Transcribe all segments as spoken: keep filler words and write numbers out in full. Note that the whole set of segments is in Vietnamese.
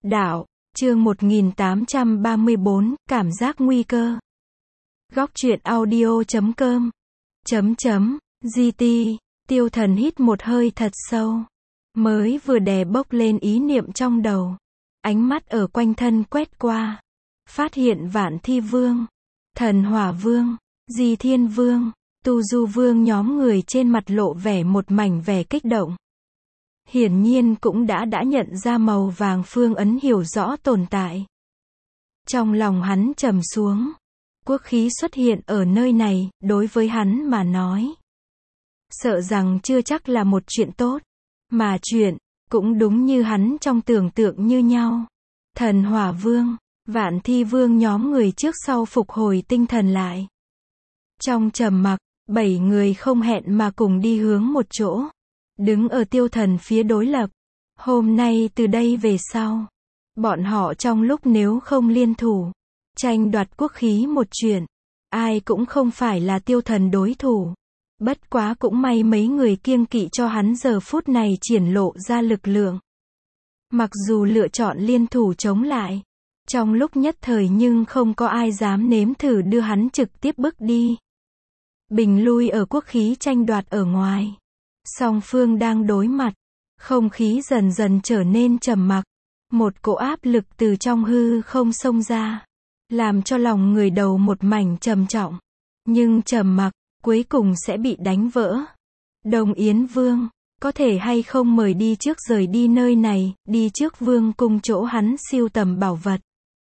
Đạo, chương một nghìn tám trăm ba mươi bốn, cảm giác nguy cơ. Góc truyện audio chấm com. Chấm chấm, giê tê, Tiêu Thần hít một hơi thật sâu. Mới vừa đè bốc lên ý niệm trong đầu. Ánh mắt ở quanh thân quét qua. Phát hiện Vạn Thi Vương, Thần Hỏa Vương, Di Thiên Vương, Tu Du Vương nhóm người trên mặt lộ vẻ một mảnh vẻ kích động. Hiển nhiên cũng đã đã nhận ra màu vàng phương ấn hiểu rõ tồn tại. Trong lòng hắn trầm xuống. Quốc khí xuất hiện ở nơi này, đối với hắn mà nói, sợ rằng chưa chắc là một chuyện tốt. Mà chuyện, cũng đúng như hắn trong tưởng tượng như nhau. Thần Hỏa Vương, Vạn Thi Vương nhóm người trước sau phục hồi tinh thần lại. Trong trầm mặc, bảy người không hẹn mà cùng đi hướng một chỗ. Đứng ở Tiêu Thần phía đối lập. Hôm nay từ đây về sau, bọn họ trong lúc nếu không liên thủ, tranh đoạt quốc khí một chuyện, ai cũng không phải là Tiêu Thần đối thủ. Bất quá cũng may mấy người kiêng kỵ cho hắn giờ phút này triển lộ ra lực lượng. Mặc dù lựa chọn liên thủ chống lại, trong lúc nhất thời nhưng không có ai dám nếm thử đưa hắn trực tiếp bước đi. Bình lui ở quốc khí tranh đoạt ở ngoài. Song phương đang đối mặt, không khí dần dần trở nên trầm mặc. Một cỗ áp lực từ trong hư không xông ra, làm cho lòng người đầu một mảnh trầm trọng. Nhưng trầm mặc, cuối cùng sẽ bị đánh vỡ. Đồng Yến Vương, có thể hay không mời đi trước rời đi nơi này, đi trước Vương cung chỗ hắn siêu tầm bảo vật.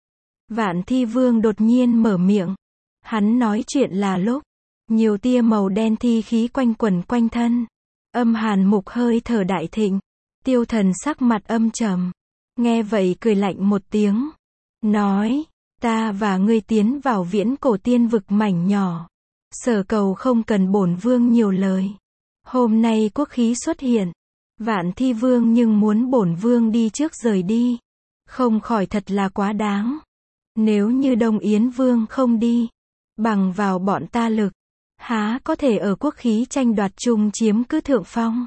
Vạn Thi Vương đột nhiên mở miệng. Hắn nói chuyện là lúc, nhiều tia màu đen thi khí quanh quẩn quanh thân. Âm hàn mục hơi thở đại thịnh. Tiêu Thần sắc mặt âm trầm. Nghe vậy cười lạnh một tiếng. Nói, ta và ngươi tiến vào viễn cổ tiên vực mảnh nhỏ. Sở cầu không cần bổn vương nhiều lời. Hôm nay quốc khí xuất hiện. Vạn Thi Vương nhưng muốn bổn vương đi trước rời đi. Không khỏi thật là quá đáng. Nếu như Đông Yến Vương không đi, bằng vào bọn ta lực, há có thể ở quốc khí tranh đoạt chung chiếm cứ thượng phong.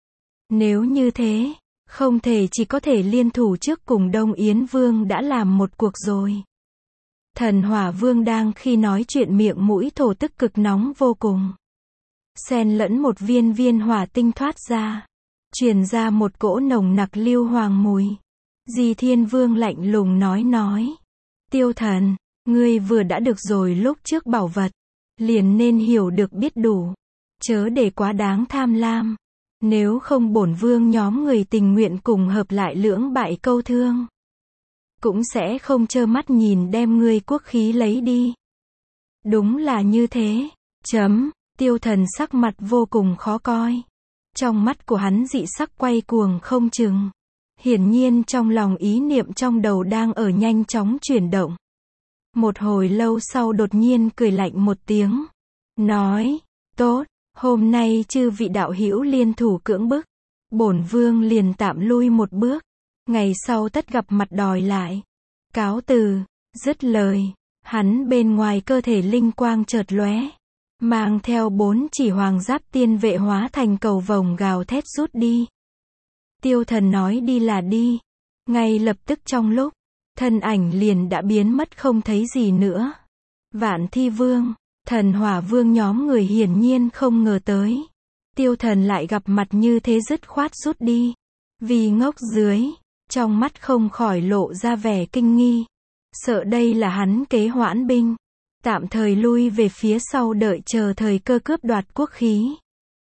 Nếu như thế, không thể chỉ có thể liên thủ trước cùng Đông Yến Vương đã làm một cuộc rồi. Thần Hỏa Vương đang khi nói chuyện miệng mũi thổ tức cực nóng vô cùng. Xen lẫn một viên viên hỏa tinh thoát ra. Truyền ra một cỗ nồng nặc lưu hoàng mùi. Di Thiên Vương lạnh lùng nói nói. Tiêu Thần, ngươi vừa đã được rồi lúc trước bảo vật. Liền nên hiểu được biết đủ. Chớ để quá đáng tham lam. Nếu không bổn vương nhóm người tình nguyện cùng hợp lại lưỡng bại câu thương. Cũng sẽ không trơ mắt nhìn đem ngươi quốc khí lấy đi. Đúng là như thế. Chấm, Tiêu Thần sắc mặt vô cùng khó coi. Trong mắt của hắn dị sắc quay cuồng không chừng. Hiển nhiên trong lòng ý niệm trong đầu đang ở nhanh chóng chuyển động. Một hồi lâu sau đột nhiên cười lạnh một tiếng. Nói, tốt, hôm nay chư vị đạo hữu liên thủ cưỡng bức. Bổn vương liền tạm lui một bước. Ngày sau tất gặp mặt đòi lại. Cáo từ, dứt lời. Hắn bên ngoài cơ thể linh quang chợt lóe. Mang theo bốn chỉ hoàng giáp tiên vệ hóa thành cầu vồng gào thét rút đi. Tiêu Thần nói đi là đi. Ngay lập tức trong lúc, thân ảnh liền đã biến mất không thấy gì nữa. Vạn Thi Vương, Thần Hỏa Vương nhóm người hiển nhiên không ngờ tới. Tiêu Thần lại gặp mặt như thế dứt khoát rút đi. Vì ngốc dưới, trong mắt không khỏi lộ ra vẻ kinh nghi. Sợ đây là hắn kế hoãn binh. Tạm thời lui về phía sau đợi chờ thời cơ cướp đoạt quốc khí.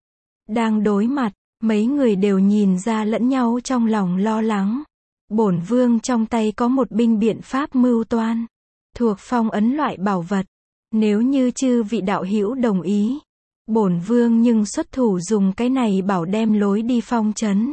Đang đối mặt, mấy người đều nhìn ra lẫn nhau trong lòng lo lắng. Bổn vương trong tay có một binh biện pháp mưu toan. Thuộc phong ấn loại bảo vật. Nếu như chư vị đạo hữu đồng ý. Bổn vương nhưng xuất thủ dùng cái này bảo đem lối đi phong trấn.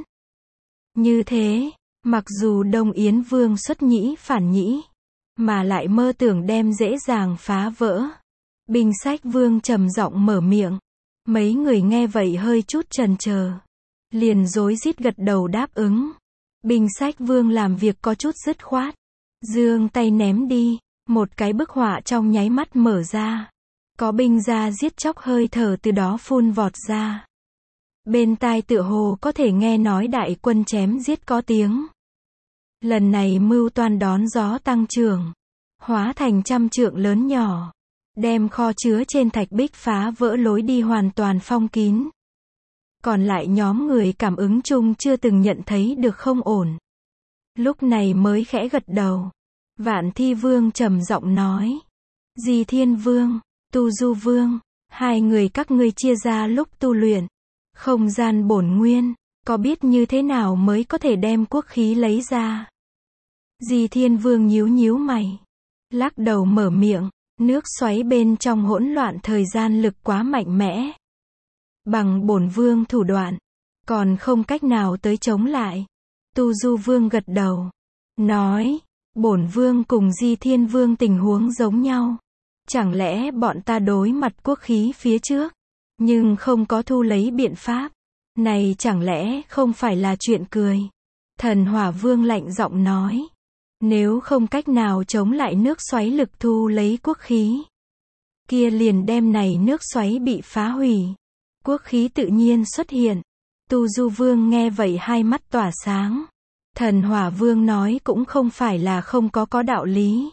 Như thế, mặc dù Đông Yến Vương xuất nhĩ phản nhĩ. Mà lại mơ tưởng đem dễ dàng phá vỡ. Binh Sách Vương trầm giọng mở miệng. Mấy người nghe vậy hơi chút chần chờ. Liền rối rít gật đầu đáp ứng. Binh Sách Vương làm việc có chút dứt khoát. Giương tay ném đi. Một cái bức họa trong nháy mắt mở ra. Có binh ra giết chóc hơi thở từ đó phun vọt ra. Bên tai tựa hồ có thể nghe nói đại quân chém giết có tiếng. Lần này mưu toan đón gió tăng trưởng, hóa thành trăm trượng lớn nhỏ, đem kho chứa trên thạch bích phá vỡ lối đi hoàn toàn phong kín. Còn lại nhóm người cảm ứng chung chưa từng nhận thấy được không ổn. Lúc này mới khẽ gật đầu. Vạn Thi Vương trầm giọng nói. Di Thiên Vương, Tu Du Vương, hai người các ngươi chia ra lúc tu luyện. Không gian bổn nguyên, có biết như thế nào mới có thể đem quốc khí lấy ra? Di Thiên Vương nhíu nhíu mày. Lắc đầu mở miệng, nước xoáy bên trong hỗn loạn thời gian lực quá mạnh mẽ. Bằng bổn vương thủ đoạn, còn không cách nào tới chống lại. Tu Du Vương gật đầu, nói, bổn vương cùng Di Thiên Vương tình huống giống nhau. Chẳng lẽ bọn ta đối mặt quốc khí phía trước, nhưng không có thu lấy biện pháp. Này chẳng lẽ không phải là chuyện cười. Thần Hỏa Vương lạnh giọng nói, nếu không cách nào chống lại nước xoáy lực thu lấy quốc khí, kia liền đem này nước xoáy bị phá hủy. Quốc khí tự nhiên xuất hiện. Tu Du Vương nghe vậy hai mắt tỏa sáng. Thần Hỏa Vương nói cũng không phải là không có có đạo lý.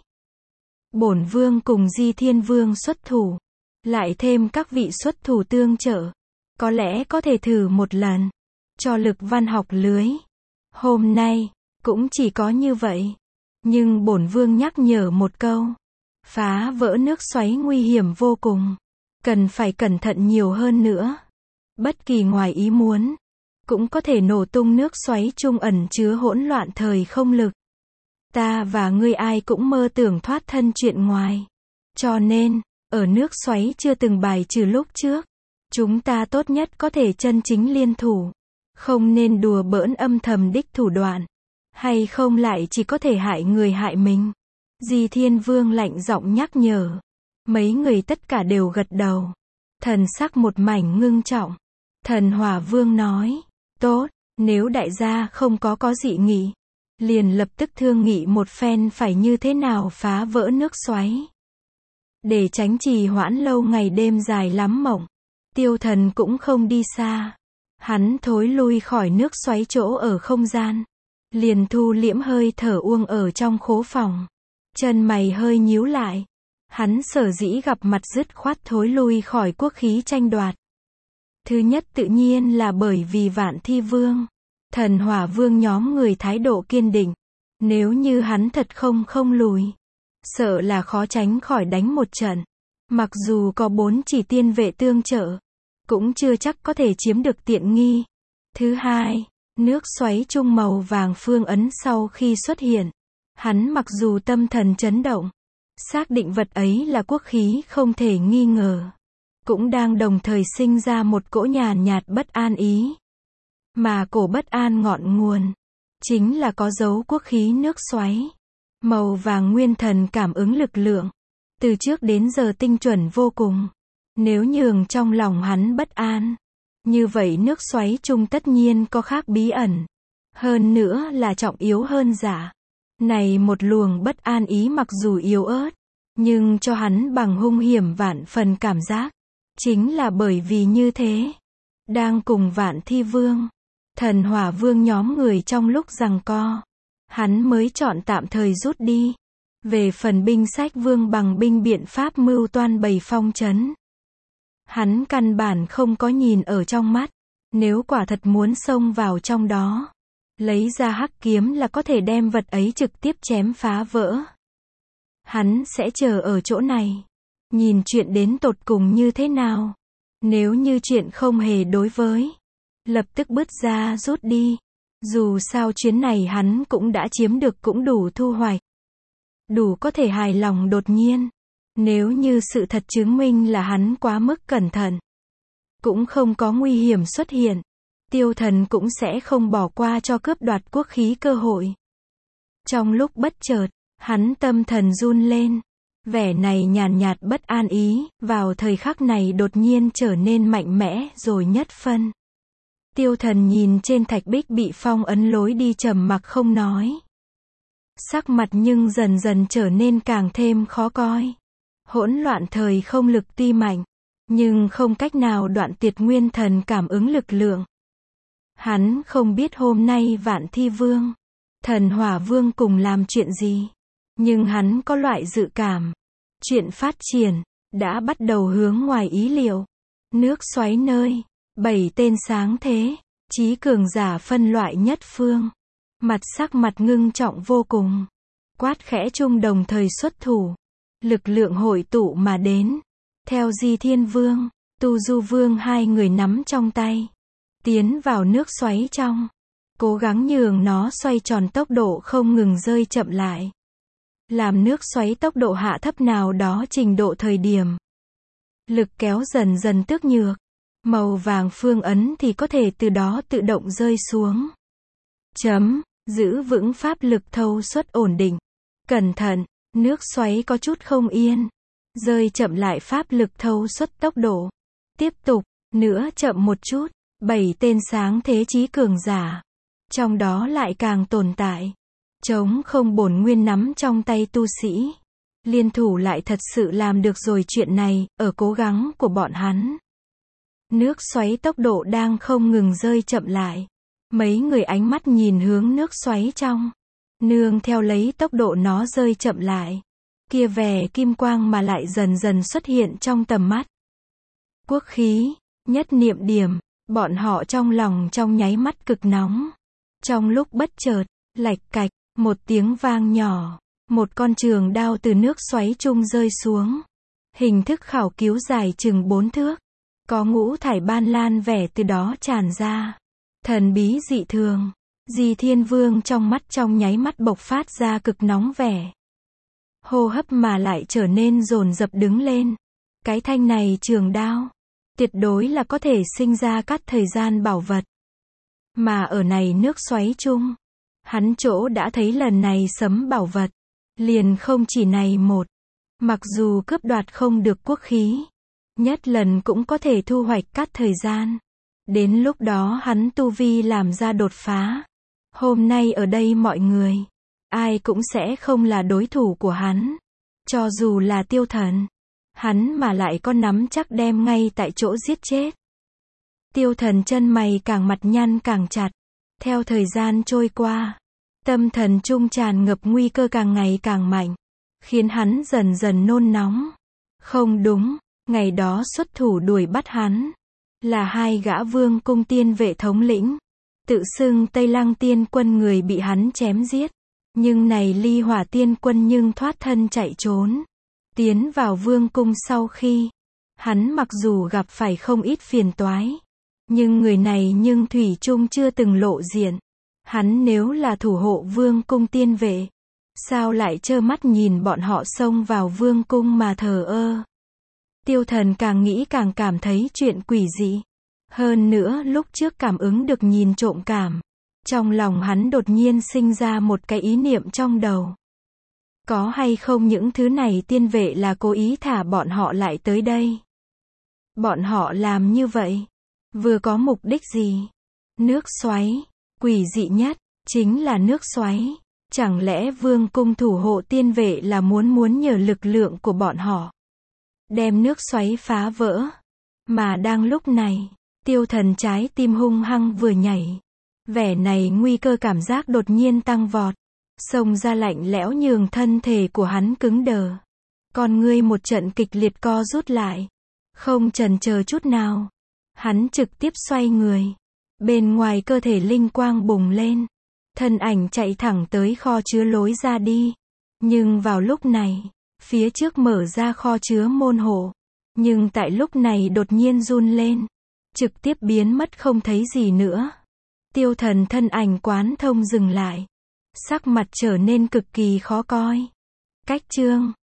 Bổn vương cùng Di Thiên Vương xuất thủ, lại thêm các vị xuất thủ tương trợ, có lẽ có thể thử một lần, cho lực văn học lưới. Hôm nay, cũng chỉ có như vậy. Nhưng bổn vương nhắc nhở một câu, phá vỡ nước xoáy nguy hiểm vô cùng, cần phải cẩn thận nhiều hơn nữa. Bất kỳ ngoài ý muốn, cũng có thể nổ tung nước xoáy trung ẩn chứa hỗn loạn thời không lực. Ta và ngươi ai cũng mơ tưởng thoát thân chuyện ngoài. Cho nên, ở nước xoáy chưa từng bài trừ lúc trước, chúng ta tốt nhất có thể chân chính liên thủ. Không nên đùa bỡn âm thầm đích thủ đoạn. Hay không lại chỉ có thể hại người hại mình. Di Thiên Vương lạnh giọng nhắc nhở. Mấy người tất cả đều gật đầu. Thần sắc một mảnh ngưng trọng. Thần Hỏa Vương nói, tốt, nếu đại gia không có có dị nghị, liền lập tức thương nghị một phen phải như thế nào phá vỡ nước xoáy. Để tránh trì hoãn lâu ngày đêm dài lắm mộng, Tiêu Thần cũng không đi xa. Hắn thối lui khỏi nước xoáy chỗ ở không gian, liền thu liễm hơi thở uông ở trong khố phòng. Chân mày hơi nhíu lại. Hắn sở dĩ gặp mặt dứt khoát thối lui khỏi quốc khí tranh đoạt. Thứ nhất tự nhiên là bởi vì Vạn Thi Vương, Thần Hỏa Vương nhóm người thái độ kiên định. Nếu như hắn thật không không lùi, sợ là khó tránh khỏi đánh một trận. Mặc dù có bốn chỉ tiên vệ tương trợ, cũng chưa chắc có thể chiếm được tiện nghi. Thứ hai, nước xoáy trung màu vàng phương ấn sau khi xuất hiện, hắn mặc dù tâm thần chấn động, xác định vật ấy là quốc khí không thể nghi ngờ, cũng đang đồng thời sinh ra một cỗ nhàn nhạt bất an ý. Mà cổ bất an ngọn nguồn, chính là có dấu quốc khí nước xoáy. Màu vàng nguyên thần cảm ứng lực lượng, từ trước đến giờ tinh chuẩn vô cùng. Nếu nhường trong lòng hắn bất an, như vậy nước xoáy chung tất nhiên có khác bí ẩn. Hơn nữa là trọng yếu hơn giả. Này một luồng bất an ý mặc dù yếu ớt, nhưng cho hắn bằng hung hiểm vạn phần cảm giác. Chính là bởi vì như thế, đang cùng Vạn Thi Vương, Thần Hỏa Vương nhóm người trong lúc giằng co, hắn mới chọn tạm thời rút đi. Về phần binh sách vương bằng binh biện pháp mưu toan bày phong trấn, hắn căn bản không có nhìn ở trong mắt. Nếu quả thật muốn xông vào trong đó, lấy ra hắc kiếm là có thể đem vật ấy trực tiếp chém phá vỡ. Hắn sẽ chờ ở chỗ này, nhìn chuyện đến tột cùng như thế nào. Nếu như chuyện không hề đối với, lập tức bứt ra rút đi. Dù sao chuyến này hắn cũng đã chiếm được cũng đủ thu hoạch, đủ có thể hài lòng. Đột nhiên, nếu như sự thật chứng minh là hắn quá mức cẩn thận, cũng không có nguy hiểm xuất hiện, Tiêu Thần cũng sẽ không bỏ qua cho cướp đoạt quốc khí cơ hội. Trong lúc bất chợt, hắn tâm thần run lên. Vẻ này nhàn nhạt bất an ý, vào thời khắc này đột nhiên trở nên mạnh mẽ rồi nhất phân. Tiêu Thần nhìn trên thạch bích bị phong ấn lối đi trầm mặc không nói. Sắc mặt nhưng dần dần trở nên càng thêm khó coi. Hỗn loạn thời không lực tuy mạnh, nhưng không cách nào đoạn tuyệt nguyên thần cảm ứng lực lượng. Hắn không biết hôm nay Vạn Thi Vương, Thần Hỏa Vương cùng làm chuyện gì. Nhưng hắn có loại dự cảm. Chuyện phát triển, đã bắt đầu hướng ngoài ý liệu. Nước xoáy nơi, bảy tên sáng thế, chí cường giả phân loại nhất phương. Mặt sắc mặt ngưng trọng vô cùng. Quát khẽ chung đồng thời xuất thủ. Lực lượng hội tụ mà đến. Theo Di Thiên Vương, Tu Du Vương hai người nắm trong tay. Tiến vào nước xoáy trong. Cố gắng nhường nó xoay tròn tốc độ không ngừng rơi chậm lại. Làm nước xoáy tốc độ hạ thấp nào đó trình độ thời điểm. Lực kéo dần dần tước nhược. Màu vàng phương ấn thì có thể từ đó tự động rơi xuống. Chấm, giữ vững pháp lực thâu suất ổn định. Cẩn thận, nước xoáy có chút không yên. Rơi chậm lại pháp lực thâu suất tốc độ. Tiếp tục, nữa chậm một chút. Bảy tên sáng thế chí cường giả. Trong đó lại càng tồn tại. Trống không bổn nguyên nắm trong tay tu sĩ. Liên thủ lại thật sự làm được rồi chuyện này, ở cố gắng của bọn hắn. Nước xoáy tốc độ đang không ngừng rơi chậm lại. Mấy người ánh mắt nhìn hướng nước xoáy trong. Nương theo lấy tốc độ nó rơi chậm lại. Kia vẻ kim quang mà lại dần dần xuất hiện trong tầm mắt. Quốc khí, nhất niệm điểm, bọn họ trong lòng trong nháy mắt cực nóng. Trong lúc bất chợt, lạch cạch, một tiếng vang nhỏ. Một con trường đao từ nước xoáy chung rơi xuống. Hình thức khảo cứu dài chừng bốn thước. Có ngũ thải ban lan vẻ từ đó tràn ra. Thần bí dị thường. Di Thiên Vương trong mắt trong nháy mắt bộc phát ra cực nóng vẻ. Hô hấp mà lại trở nên dồn dập đứng lên. Cái thanh này trường đao. Tuyệt đối là có thể sinh ra cắt thời gian bảo vật. Mà ở này nước xoáy chung. Hắn chỗ đã thấy lần này sấm bảo vật. Liền không chỉ này một. Mặc dù cướp đoạt không được quốc khí. Nhất lần cũng có thể thu hoạch cắt thời gian. Đến lúc đó hắn tu vi làm ra đột phá. Hôm nay ở đây mọi người. Ai cũng sẽ không là đối thủ của hắn. Cho dù là tiêu thần. Hắn mà lại có nắm chắc đem ngay tại chỗ giết chết. Tiêu thần chân mày càng mặt nhăn càng chặt. Theo thời gian trôi qua. Tâm thần trung tràn ngập nguy cơ càng ngày càng mạnh. Khiến hắn dần dần nôn nóng. Không đúng, ngày đó xuất thủ đuổi bắt hắn. Là hai gã vương cung tiên vệ thống lĩnh. Tự xưng Tây Lăng tiên quân người bị hắn chém giết. Nhưng này Ly Hỏa tiên quân nhưng thoát thân chạy trốn. Tiến vào vương cung sau khi. Hắn mặc dù gặp phải không ít phiền toái. Nhưng người này nhưng thủy chung chưa từng lộ diện. Hắn nếu là thủ hộ vương cung tiên vệ. Sao lại trơ mắt nhìn bọn họ xông vào vương cung mà thờ ơ. Tiêu thần càng nghĩ càng cảm thấy chuyện quỷ dị. Hơn nữa lúc trước cảm ứng được nhìn trộm cảm. Trong lòng hắn đột nhiên sinh ra một cái ý niệm trong đầu. Có hay không những thứ này tiên vệ là cố ý thả bọn họ lại tới đây. Bọn họ làm như vậy. Vừa có mục đích gì? Nước xoáy. Quỷ dị nhất. Chính là nước xoáy. Chẳng lẽ vương cung thủ hộ tiên vệ là muốn muốn nhờ lực lượng của bọn họ. Đem nước xoáy phá vỡ. Mà đang lúc này. Tiêu thần trái tim hung hăng vừa nhảy. Vẻ này nguy cơ cảm giác đột nhiên tăng vọt. Xông ra lạnh lẽo nhường thân thể của hắn cứng đờ. Con ngươi một trận kịch liệt co rút lại. Không chần chờ chút nào. Hắn trực tiếp xoay người. Bên ngoài cơ thể linh quang bùng lên. Thân ảnh chạy thẳng tới kho chứa lối ra đi. Nhưng vào lúc này, phía trước mở ra kho chứa môn hộ. Nhưng tại lúc này đột nhiên run lên. Trực tiếp biến mất không thấy gì nữa. Tiêu thần thân ảnh quán thông dừng lại. Sắc mặt trở nên cực kỳ khó coi. Cách chương